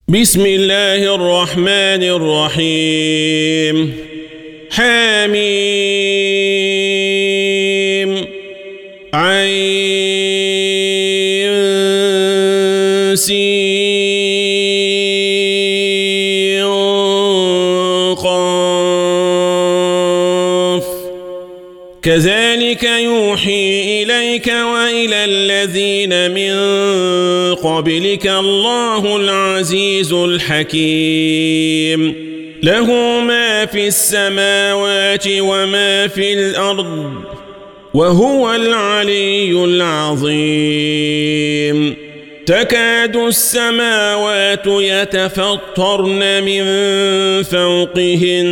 بسم الله الرحمن الرحيم حميم عين سين قاف كذلك يوحي إليك وإلى الذين من قبلك الله العزيز الحكيم له ما في السماوات وما في الأرض وهو العلي العظيم تكاد السماوات يتفطرن من فوقهن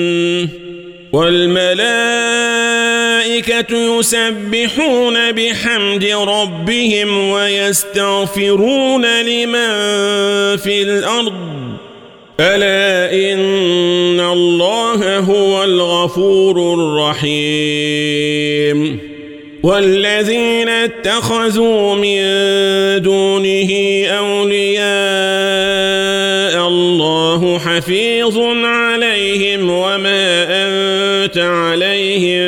والملائكة يسبحون بحمد ربهم ويستغفرون لمن في الأرض ألا إن الله هو الغفور الرحيم والذين اتخذوا من دونه أولياء الله حفيظ عليهم وما أنت عليهم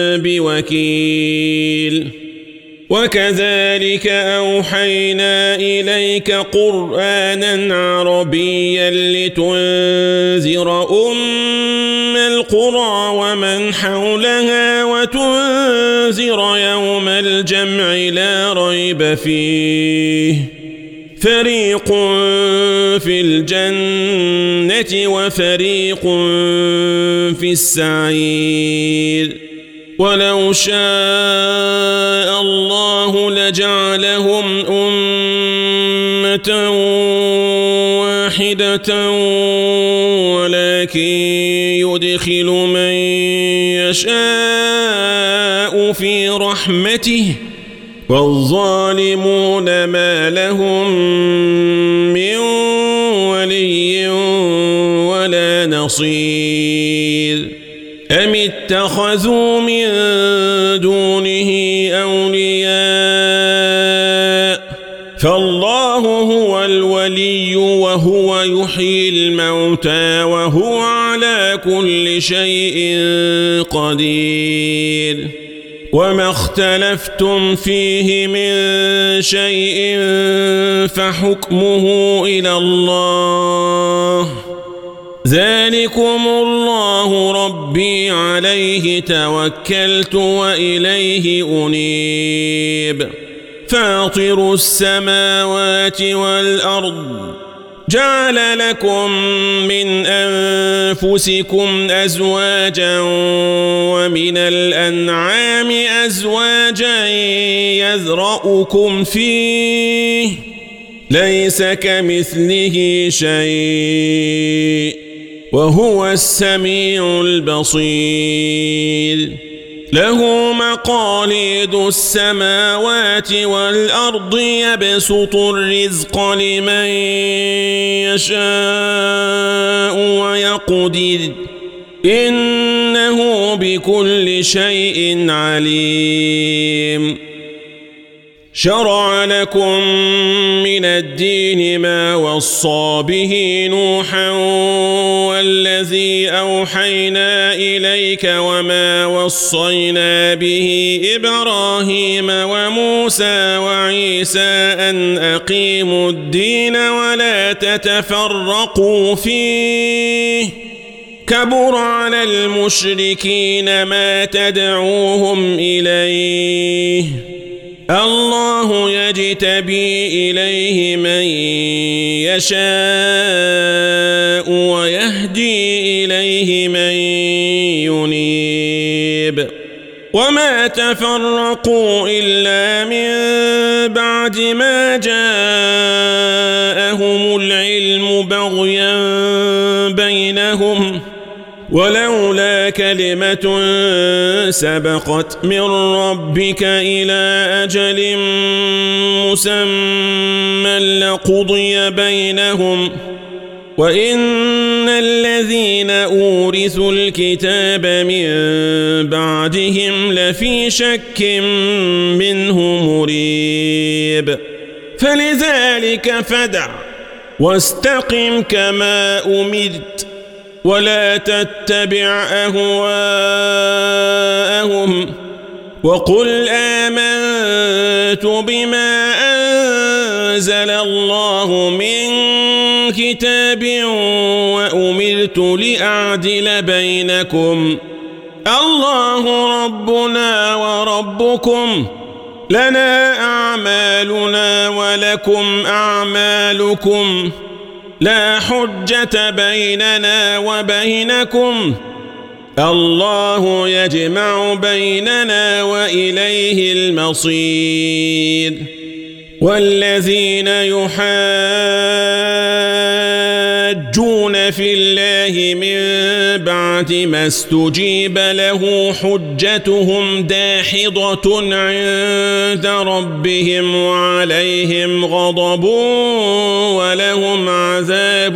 بوكيل وكذلك أوحينا إليك قرآنا عربيا لتنذر أم القرى ومن حولها وتنذر يوم الجمع لا ريب فيه فريق في الجنة وفريق في السعير ولو شاء الله لجعلهم أمة واحدة ولكن يدخل من يشاء في رحمته والظالمون ما لهم من ولي ولا نصير أم اتخذوا من دونه أولياء فالله هو الولي وهو يحيي الموتى وهو على كل شيء قدير وما اختلفتم فيه من شيء فحكمه إلى الله ذلكم الله ربي عليه توكلت وإليه أنيب فاطر السماوات والأرض جعل لكم من أنفسكم أزواجا ومن الأنعام أزواجا يذرأكم فيه ليس كمثله شيء وهو السميع البصير له مقاليد السماوات والأرض يبسط الرزق لمن يشاء ويقدر إنه بكل شيء عليم شرع لكم من الدين ما وصى به نوحا والذي أوحينا إليك وما وصينا به إبراهيم وموسى وعيسى أن أقيموا الدين ولا تتفرقوا فيه كبر على المشركين ما تدعوهم إليه الله يجتبي إليه من يشاء ويهدي إليه من ينيب وما تفرقوا إلا من بعد ما جاءهم العلم بغيا بينهم ولولا كلمة سبقت من ربك إلى أجل مسمى لقضي بينهم وإن الذين أورثوا الكتاب من بعدهم لفي شك منه مريب فلذلك فدع واستقم كما أمرت ولا تتبع أهواءهم وقل آمنت بما أنزل الله من كتاب وأمرت لأعدل بينكم الله ربنا وربكم لنا أعمالنا ولكم أعمالكم لا حجة بيننا وبينكم الله يجمع بيننا وإليه المصير والذين يحاجون في الله من بعد ما استجيب له حجتهم داحضة عند ربهم وعليهم غضب ولهم عذاب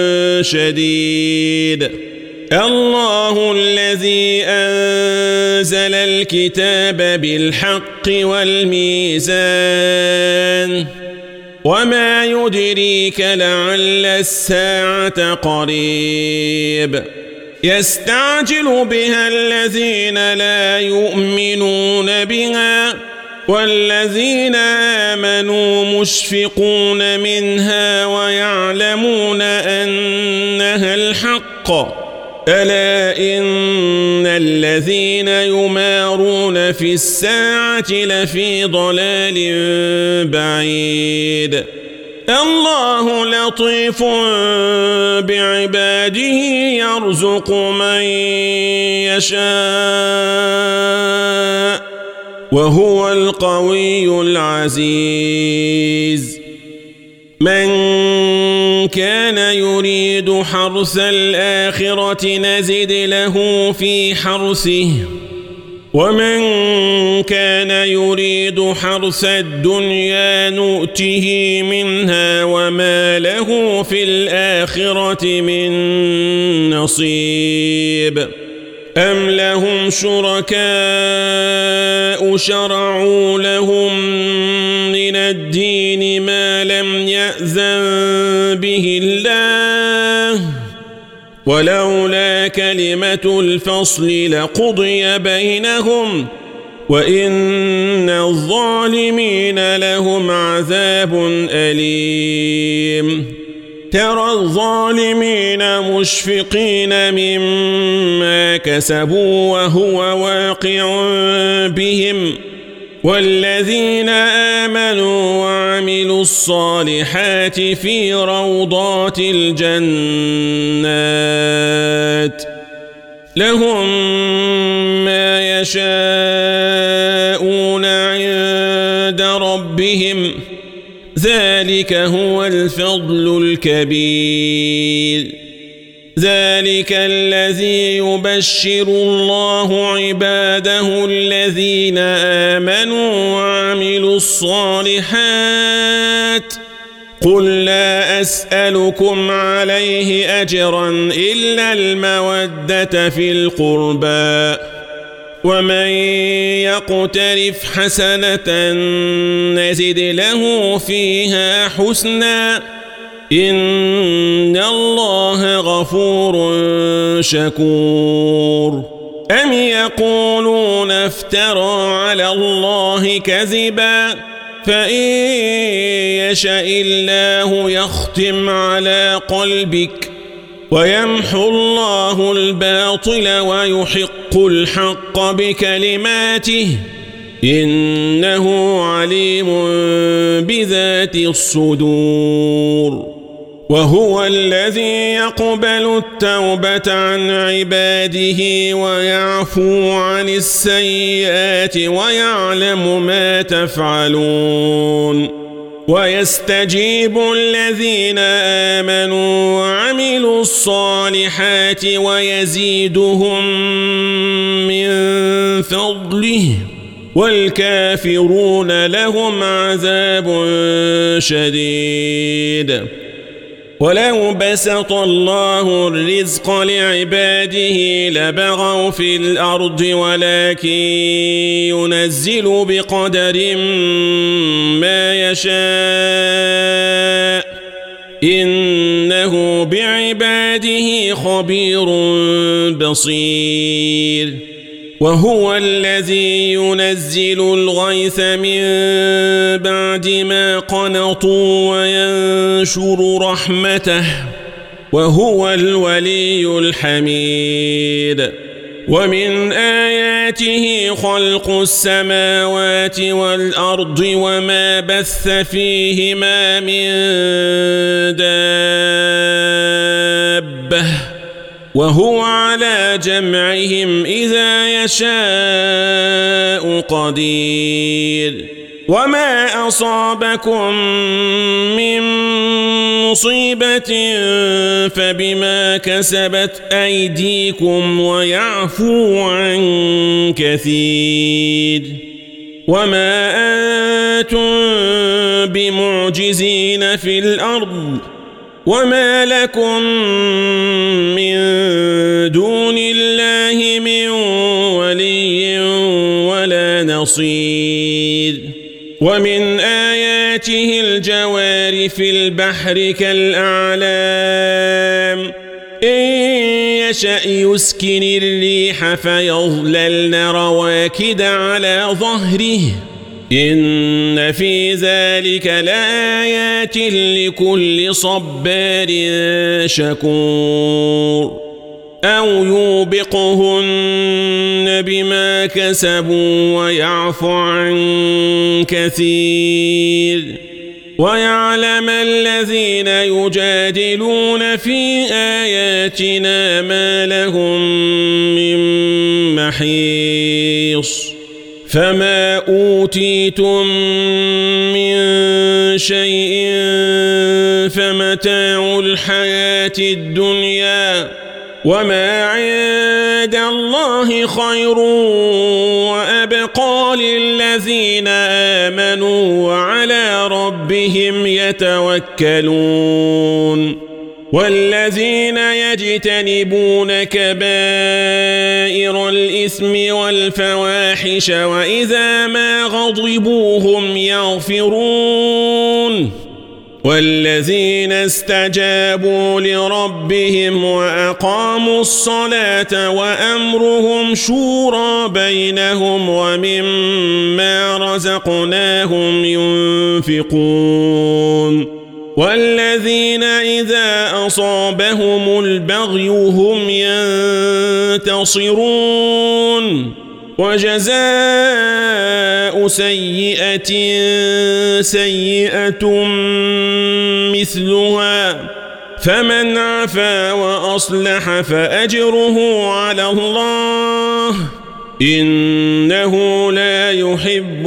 شديد الله الذي أنزل الكتاب بالحق والميزان وما يدريك لعل الساعة قريب يستعجل بها الذين لا يؤمنون بها والذين آمنوا مشفقون منها ويعلمون أنها الحق ألا إن الذين يمارون في الساعة لفي ضلال بعيد الله لطيف بعباده يرزق من يشاء وهو القوي العزيز من كان يريد حرث الآخرة نزد له في حرثه ومن كان يريد حرث الدنيا نؤته منها وما له في الآخرة من نصيب أم لهم شركاء شرعوا لهم من الدين ما لم يأذن به الله ولولا كلمة الفصل لقضي بينهم وإن الظالمين لهم عذاب أليم ترى الظالمين مشفقين مما كسبوا وهو واقع بهم والذين آمنوا وعملوا الصالحات في روضات الجنات لهم ما يشاءون عند ربهم ذلك هو الفضل الكبير ذلك الذي يبشر الله عباده الذين آمنوا وعملوا الصالحات قل لا أسألكم عليه أجرا إلا المودة في القربى ومن يقترف حسنة نزد له فيها حسنا إن الله غفور شكور أم يقولون افترى على الله كذبا فإن يشاء الله يختم على قلبك ويمحو الله الباطل ويحق الحق بكلماته إنه عليم بذات الصدور وهو الذي يقبل التوبة عن عباده ويعفو عن السيئات ويعلم ما تفعلون ويستجيب الذين آمنوا وعملوا الصالحات ويزيدهم من فضله والكافرون لهم عذاب شديد ولو بسط الله الرزق لعباده لبغوا في الأرض ولكن ينزل بقدر ما يشاء إنه بعباده خبير بصير وهو الذي ينزل الغيث من بعد ما قنطوا وينشر رحمته وهو الولي الحميد ومن آياته خلق السماوات والأرض وما بث فيهما من دابة وهو على جمعهم إذا يشاء قدير وما أصابكم من مصيبة فبما كسبت أيديكم ويعفو عن كثير وما أنتم بمعجزين في الأرض وما لكم من دون الله من ولي ولا نصير ومن آياته الجوار في البحر كالأعلام إن يشأ يسكن الريح فيظللن رواكد على ظهره إن في ذلك لآيات لكل صبار شكور أو يوبقهن بما كسبوا ويعفو عن كثير ويعلم الذين يجادلون في آياتنا ما لهم من محيص فما أوتيتم من شيء فمتاع الحياة الدنيا وما عند الله خير وأبقى للذين آمنوا وعلى ربهم يتوكلون والذين يجتنبون كبائر الإثم والفواحش وإذا ما غضبوا هم يغفرون والذين استجابوا لربهم وأقاموا الصلاة وأمرهم شورى بينهم ومما رزقناهم ينفقون والذين إذا أصابهم البغي هم ينتصرون وجزاء سيئة سيئة مثلها فمن عفا وأصلح فأجره على الله إنه لا يحب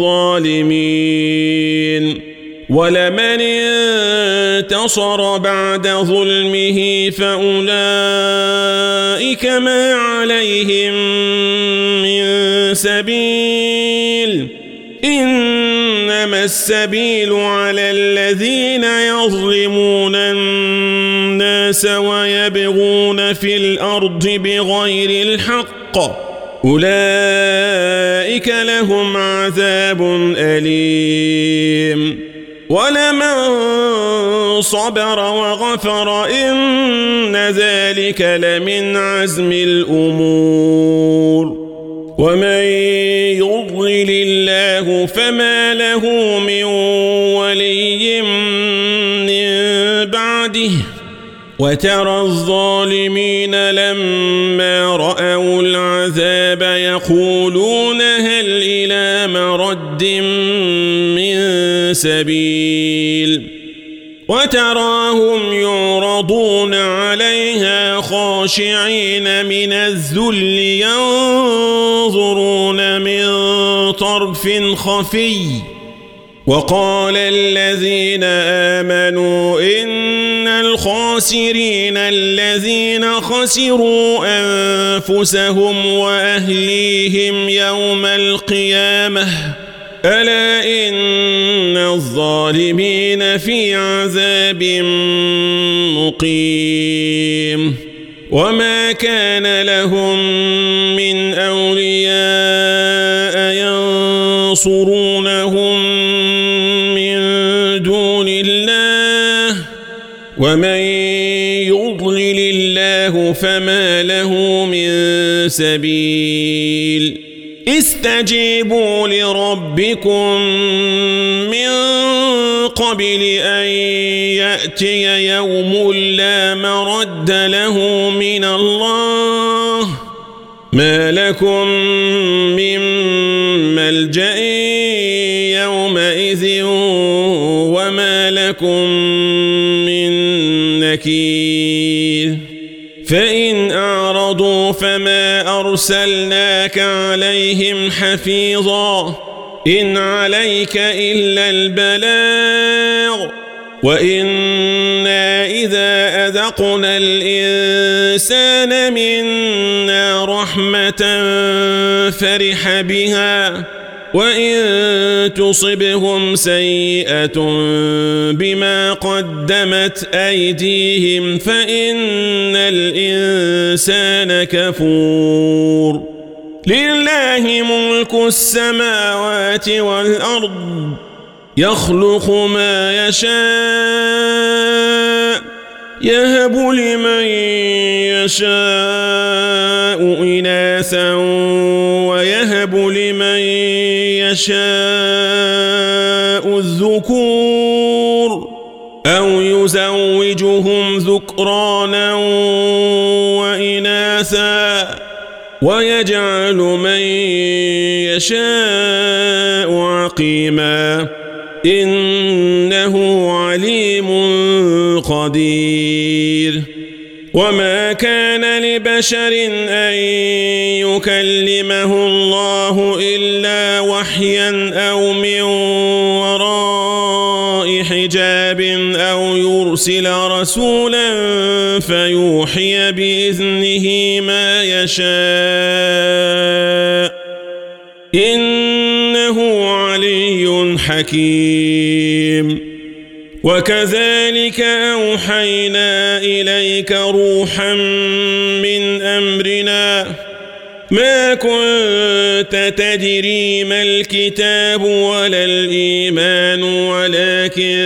الظالمين ولمن انتصر بعد ظلمه فأولئك ما عليهم من سبيل إنما السبيل على الذين يظلمون الناس ويبغون في الأرض بغير الحق أولئك لهم عذاب أليم ولمن صبر وغفر إن ذلك لمن عزم الأمور ومن يضلل الله فما له من ولي من بعده وترى الظالمين لما رأوا العذاب يقولون هل إلى مرد من سبيل وتراهم يعرضون عليها خاشعين من الذل ينظرون من طرف خفي وقال الذين آمنوا إن الخاسرين الذين خسروا أنفسهم وأهليهم يوم القيامة ألا إن الظالمين في عذاب مقيم وما كان لهم من أولياء ينصرونهم من دون الله يضلل الله فما له من سبيل استجيبوا لربكم من قبل أن يأتي يوم لا مرد له من الله ما لكم من ملجأ يومئذ وما لكم من نكير فإن أعرضوا فما أرسلناك عليهم حفيظا إن عليك إلا البلاغ وإنا إذا أذقنا الإنسان منا رحمة فرح بها وإن تصبهم سيئة بما قدمت أيديهم فإن الإنسان كفور لله ملك السماوات والأرض يخلق ما يشاء يهب لمن يشاء إناثا ويهب لمن يشاء الذكور أو يزوجهم ذكرانا وإناثا ويجعل من يشاء عقيما إنه عليم قدير وما كان لبشر أن يكلمه الله إلا وحيا أو من وراء حجاب أو يرسل رسولا فيوحي بإذنه ما يشاء إنه علي حكيم وكذلك أوحينا إليك روحا من أمرنا ما كنت تدري ما الكتاب ولا الإيمان ولكن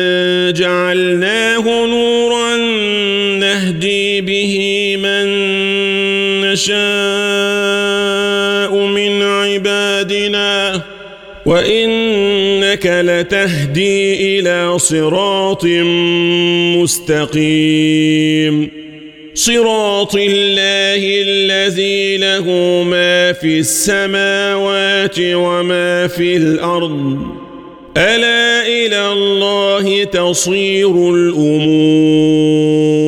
جعلناه نورا نهدي به من نشاء من عبادنا وإنك لتهدي إلى صراط مستقيم صراط الله الذي له ما في السماوات وما في الأرض ألا إلى الله تصير الأمور